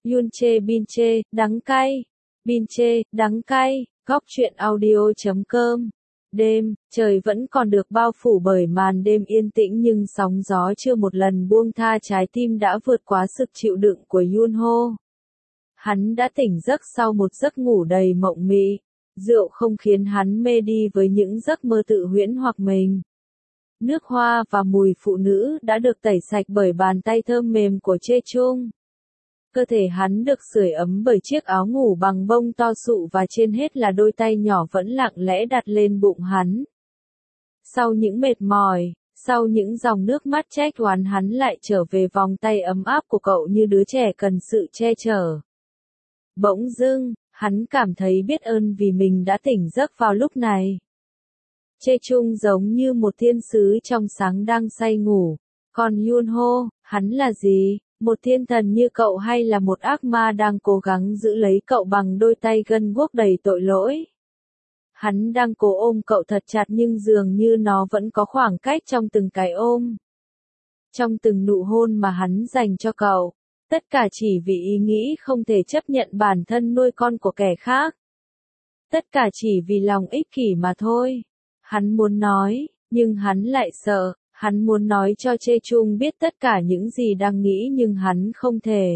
Yunche Binche, đắng cay. Binche, đắng cay. Góc truyện audio.com. Đêm, trời vẫn còn được bao phủ bởi màn đêm yên tĩnh nhưng sóng gió chưa một lần buông tha trái tim đã vượt quá sức chịu đựng của Yunho. Hắn đã tỉnh giấc sau một giấc ngủ đầy mộng mị. Rượu không khiến hắn mê đi với những giấc mơ tự huyễn hoặc mình. Nước hoa và mùi phụ nữ đã được tẩy sạch bởi bàn tay thơm mềm của Chê Chung. Cơ thể hắn được sưởi ấm bởi chiếc áo ngủ bằng bông to sụ và trên hết là đôi tay nhỏ vẫn lặng lẽ đặt lên bụng hắn. Sau những mệt mỏi, sau những dòng nước mắt trách oán hắn lại trở về vòng tay ấm áp của cậu như đứa trẻ cần sự che chở. Bỗng dưng, hắn cảm thấy biết ơn vì mình đã tỉnh giấc vào lúc này. Chê Chung giống như một thiên sứ trong sáng đang say ngủ. Còn Yunho, hắn là gì? Một thiên thần như cậu hay là một ác ma đang cố gắng giữ lấy cậu bằng đôi tay gân guốc đầy tội lỗi? Hắn đang cố ôm cậu thật chặt nhưng dường như nó vẫn có khoảng cách trong từng cái ôm. Trong từng nụ hôn mà hắn dành cho cậu. Tất cả chỉ vì ý nghĩ không thể chấp nhận bản thân nuôi con của kẻ khác. Tất cả chỉ vì lòng ích kỷ mà thôi. Hắn muốn nói, nhưng hắn lại sợ. Hắn muốn nói cho Chê Chung biết tất cả những gì đang nghĩ nhưng hắn không thể.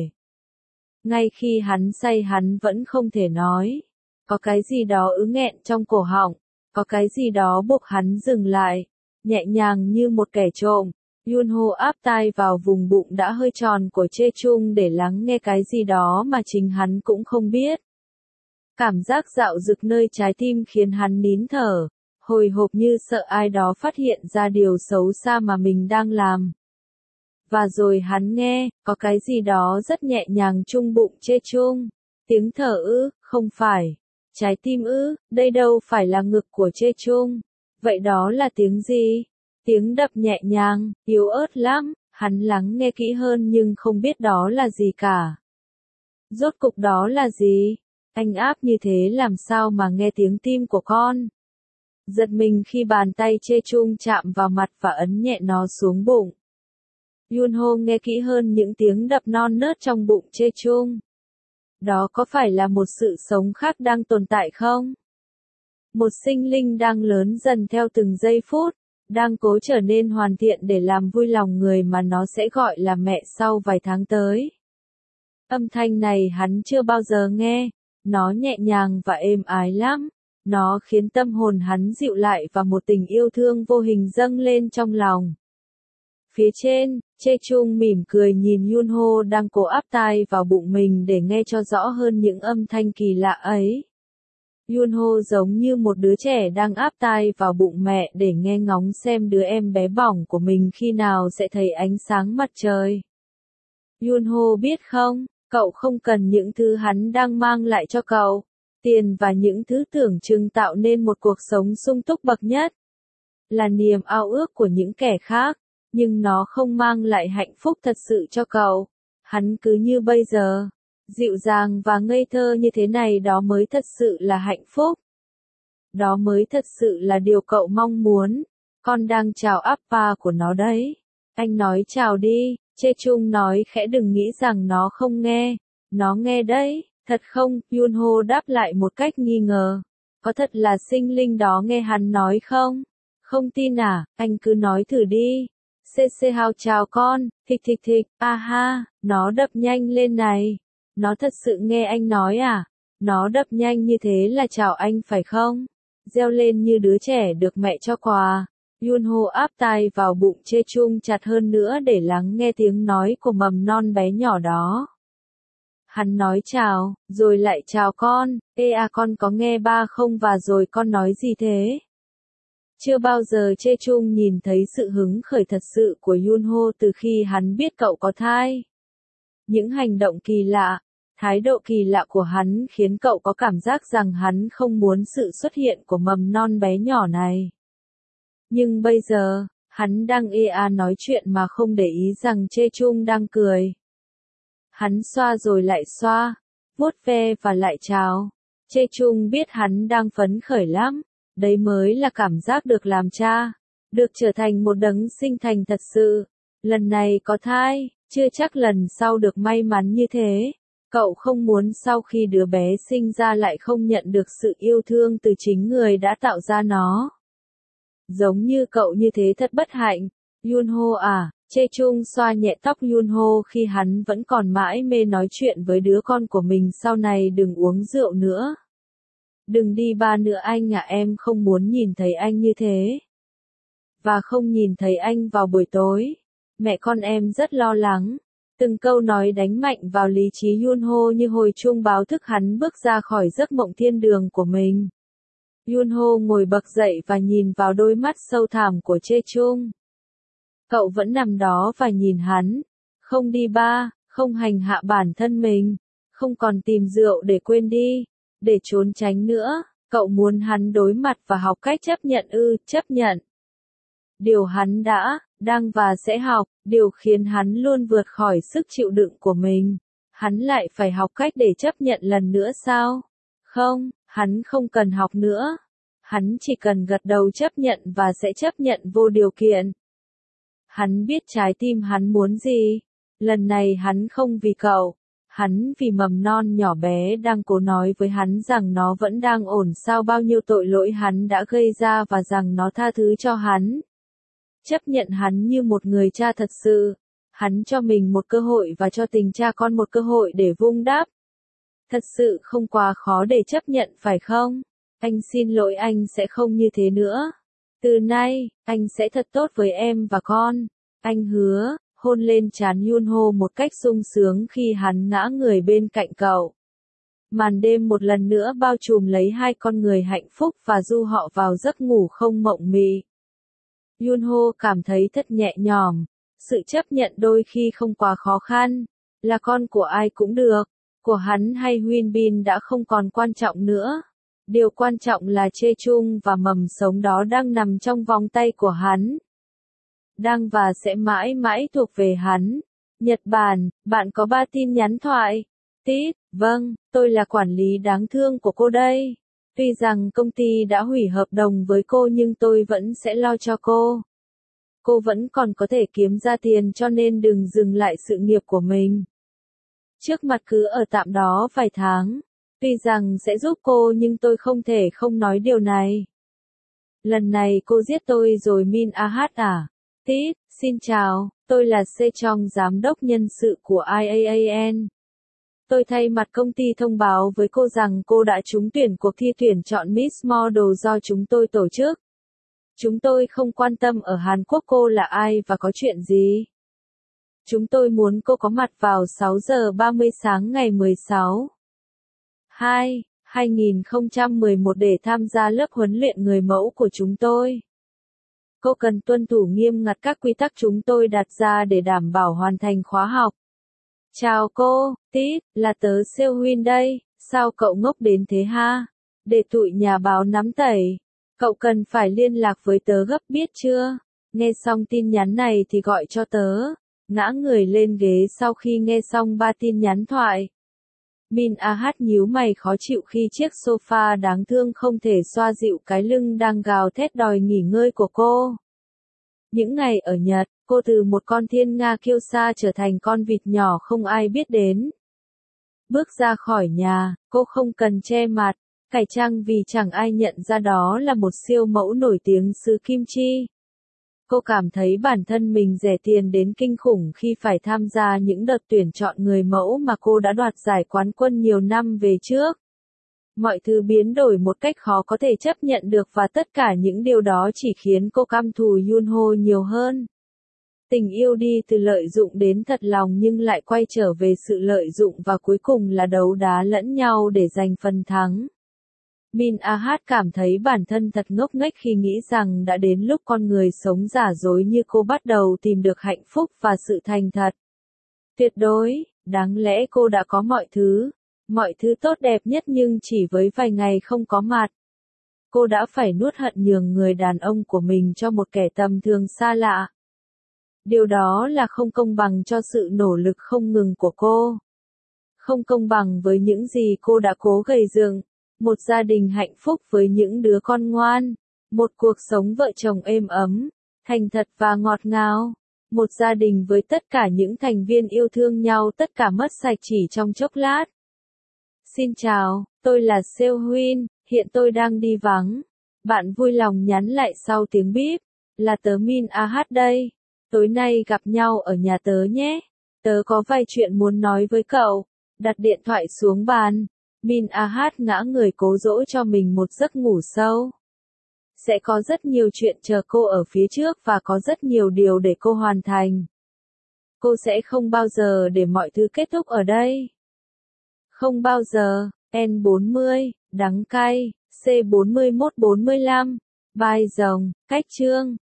Ngay khi hắn say hắn vẫn không thể nói. Có cái gì đó ứ nghẹn trong cổ họng. Có cái gì đó buộc hắn dừng lại. Nhẹ nhàng như một kẻ trộm. Yunho áp tai vào vùng bụng đã hơi tròn của Chê Chung để lắng nghe cái gì đó mà chính hắn cũng không biết. Cảm giác dạo dực nơi trái tim khiến hắn nín thở. Hồi hộp như sợ ai đó phát hiện ra điều xấu xa mà mình đang làm. Và rồi hắn nghe, có cái gì đó rất nhẹ nhàng chung bụng Chê Chung. Tiếng thở ư, không phải. Trái tim ư, đây đâu phải là ngực của Chê Chung. Vậy đó là tiếng gì? Tiếng đập nhẹ nhàng, yếu ớt lắm. Hắn lắng nghe kỹ hơn nhưng không biết đó là gì cả. Rốt cục đó là gì? Anh áp như thế làm sao mà nghe tiếng tim của con? Giật mình khi bàn tay Chê Chung chạm vào mặt và ấn nhẹ nó xuống bụng. Yunho nghe kỹ hơn những tiếng đập non nớt trong bụng Chê Chung. Đó có phải là một sự sống khác đang tồn tại không? Một sinh linh đang lớn dần theo từng giây phút, đang cố trở nên hoàn thiện để làm vui lòng người mà nó sẽ gọi là mẹ sau vài tháng tới. Âm thanh này hắn chưa bao giờ nghe, nó nhẹ nhàng và êm ái lắm. Nó khiến tâm hồn hắn dịu lại và một tình yêu thương vô hình dâng lên trong lòng. Phía trên, Chê Chung mỉm cười nhìn Yunho đang cố áp tai vào bụng mình để nghe cho rõ hơn những âm thanh kỳ lạ ấy. Yunho giống như một đứa trẻ đang áp tai vào bụng mẹ để nghe ngóng xem đứa em bé bỏng của mình khi nào sẽ thấy ánh sáng mặt trời. Yunho biết không, cậu không cần những thứ hắn đang mang lại cho cậu. Tiền và những thứ tưởng chừng tạo nên một cuộc sống sung túc bậc nhất. Là niềm ao ước của những kẻ khác, nhưng nó không mang lại hạnh phúc thật sự cho cậu. Hắn cứ như bây giờ, dịu dàng và ngây thơ như thế này đó mới thật sự là hạnh phúc. Đó mới thật sự là điều cậu mong muốn. Con đang chào Appa của nó đấy. Anh nói chào đi, Chê Chung nói khẽ đừng nghĩ rằng nó không nghe. Nó nghe đấy. Thật không? Yunho đáp lại một cách nghi ngờ. Có thật là sinh linh đó nghe hắn nói không? Không tin à? Anh cứ nói thử đi. CC Hao chào con, thịch thịch thịch, aha, nó đập nhanh lên này. Nó thật sự nghe anh nói à? Nó đập nhanh như thế là chào anh phải không? Reo lên như đứa trẻ được mẹ cho quà. Yunho áp tai vào bụng Chê Chung chặt hơn nữa để lắng nghe tiếng nói của mầm non bé nhỏ đó. Hắn nói chào, rồi lại chào con, ê à con có nghe ba không và rồi con nói gì thế? Chưa bao giờ Chê Chung nhìn thấy sự hứng khởi thật sự của Yunho từ khi hắn biết cậu có thai. Những hành động kỳ lạ, thái độ kỳ lạ của hắn khiến cậu có cảm giác rằng hắn không muốn sự xuất hiện của mầm non bé nhỏ này. Nhưng bây giờ, hắn đang ê à nói chuyện mà không để ý rằng Chê Chung đang cười. Hắn xoa rồi lại xoa, vuốt ve và lại chào. Chê Chung biết hắn đang phấn khởi lắm. Đấy mới là cảm giác được làm cha. Được trở thành một đấng sinh thành thật sự. Lần này có thai, chưa chắc lần sau được may mắn như thế. Cậu không muốn sau khi đứa bé sinh ra lại không nhận được sự yêu thương từ chính người đã tạo ra nó. Giống như cậu như thế thật bất hạnh. Yunho à, Chae Chung xoa nhẹ tóc Yunho khi hắn vẫn còn mãi mê nói chuyện với đứa con của mình, sau này đừng uống rượu nữa. Đừng đi ba nữa anh à, em không muốn nhìn thấy anh như thế. Và không nhìn thấy anh vào buổi tối. Mẹ con em rất lo lắng. Từng câu nói đánh mạnh vào lý trí Yunho như hồi chuông báo thức hắn bước ra khỏi giấc mộng thiên đường của mình. Yunho ngồi bật dậy và nhìn vào đôi mắt sâu thẳm của Chae Chung. Cậu vẫn nằm đó và nhìn hắn. Không đi ba, không hành hạ bản thân mình, không còn tìm rượu để quên đi, để trốn tránh nữa. Cậu muốn hắn đối mặt và học cách chấp nhận chấp nhận. Điều hắn đã, đang và sẽ học, điều khiến hắn luôn vượt khỏi sức chịu đựng của mình. Hắn lại phải học cách để chấp nhận lần nữa sao? Không, hắn không cần học nữa. Hắn chỉ cần gật đầu chấp nhận và sẽ chấp nhận vô điều kiện. Hắn biết trái tim hắn muốn gì. Lần này hắn không vì cậu. Hắn vì mầm non nhỏ bé đang cố nói với hắn rằng nó vẫn đang ổn sau bao nhiêu tội lỗi hắn đã gây ra và rằng nó tha thứ cho hắn. Chấp nhận hắn như một người cha thật sự. Hắn cho mình một cơ hội và cho tình cha con một cơ hội để vun đắp. Thật sự không quá khó để chấp nhận phải không? Anh xin lỗi, anh sẽ không như thế nữa. Từ nay, anh sẽ thật tốt với em và con. Anh hứa, hôn lên trán Yunho một cách sung sướng khi hắn ngã người bên cạnh cậu. Màn đêm một lần nữa bao trùm lấy hai con người hạnh phúc và du họ vào giấc ngủ không mộng mị. Yunho cảm thấy thật nhẹ nhõm. Sự chấp nhận đôi khi không quá khó khăn. Là con của ai cũng được. Của hắn hay Huyên Bin đã không còn quan trọng nữa. Điều quan trọng là Chae Chung và mầm sống đó đang nằm trong vòng tay của hắn. Đang và sẽ mãi mãi thuộc về hắn. Nhật Bản, bạn có 3 tin nhắn thoại. Tít, vâng, tôi là quản lý đáng thương của cô đây. Tuy rằng công ty đã hủy hợp đồng với cô nhưng tôi vẫn sẽ lo cho cô. Cô vẫn còn có thể kiếm ra tiền cho nên đừng dừng lại sự nghiệp của mình. Trước mặt cứ ở tạm đó vài tháng. Tuy rằng sẽ giúp cô nhưng tôi không thể không nói điều này. Lần này cô giết tôi rồi Min Ah à? Tít, xin chào, tôi là Sejong giám đốc nhân sự của IAAN. Tôi thay mặt công ty thông báo với cô rằng cô đã trúng tuyển cuộc thi tuyển chọn Miss Model do chúng tôi tổ chức. Chúng tôi không quan tâm ở Hàn Quốc cô là ai và có chuyện gì. Chúng tôi muốn cô có mặt vào 6 giờ 30 sáng ngày 16/2/2011 để tham gia lớp huấn luyện người mẫu của chúng tôi. Cô cần tuân thủ nghiêm ngặt các quy tắc chúng tôi đặt ra để đảm bảo hoàn thành khóa học. Chào cô, Tít, là tớ Seo Huyên đây, sao cậu ngốc đến thế ha? Để tụi nhà báo nắm tẩy. Cậu cần phải liên lạc với tớ gấp biết chưa? Nghe xong tin nhắn này thì gọi cho tớ. Ngã người lên ghế sau khi nghe xong 3 tin nhắn thoại. Min Ah nhíu mày khó chịu khi chiếc sofa đáng thương không thể xoa dịu cái lưng đang gào thét đòi nghỉ ngơi của cô. Những ngày ở Nhật, cô từ một con thiên nga kiêu sa trở thành con vịt nhỏ không ai biết đến. Bước ra khỏi nhà, cô không cần che mặt, cải trang vì chẳng ai nhận ra đó là một siêu mẫu nổi tiếng xứ kim chi. Cô cảm thấy bản thân mình rẻ tiền đến kinh khủng khi phải tham gia những đợt tuyển chọn người mẫu mà cô đã đoạt giải quán quân nhiều năm về trước. Mọi thứ biến đổi một cách khó có thể chấp nhận được và tất cả những điều đó chỉ khiến cô căm thù Yunho nhiều hơn. Tình yêu đi từ lợi dụng đến thật lòng nhưng lại quay trở về sự lợi dụng và cuối cùng là đấu đá lẫn nhau để giành phần thắng. Min Ah cảm thấy bản thân thật ngốc nghếch khi nghĩ rằng đã đến lúc con người sống giả dối như cô bắt đầu tìm được hạnh phúc và sự thành thật. Tuyệt đối, đáng lẽ cô đã có mọi thứ tốt đẹp nhất nhưng chỉ với vài ngày không có mặt. Cô đã phải nuốt hận nhường người đàn ông của mình cho một kẻ tầm thường xa lạ. Điều đó là không công bằng cho sự nỗ lực không ngừng của cô. Không công bằng với những gì cô đã cố gây dựng. Một gia đình hạnh phúc với những đứa con ngoan. Một cuộc sống vợ chồng êm ấm, thành thật và ngọt ngào. Một gia đình với tất cả những thành viên yêu thương nhau, tất cả mất sạch chỉ trong chốc lát. Xin chào, tôi là Seo Huyên, hiện tôi đang đi vắng. Bạn vui lòng nhắn lại sau tiếng bíp. Là tớ Min AH đây. Tối nay gặp nhau ở nhà tớ nhé. Tớ có vài chuyện muốn nói với cậu. Đặt điện thoại xuống bàn. Min AH ngã người cố dỗ cho mình một giấc ngủ sâu. Sẽ có rất nhiều chuyện chờ cô ở phía trước và có rất nhiều điều để cô hoàn thành. Cô sẽ không bao giờ để mọi thứ kết thúc ở đây. Không bao giờ. N40, đắng cay, C4145, vai rồng, cách chương.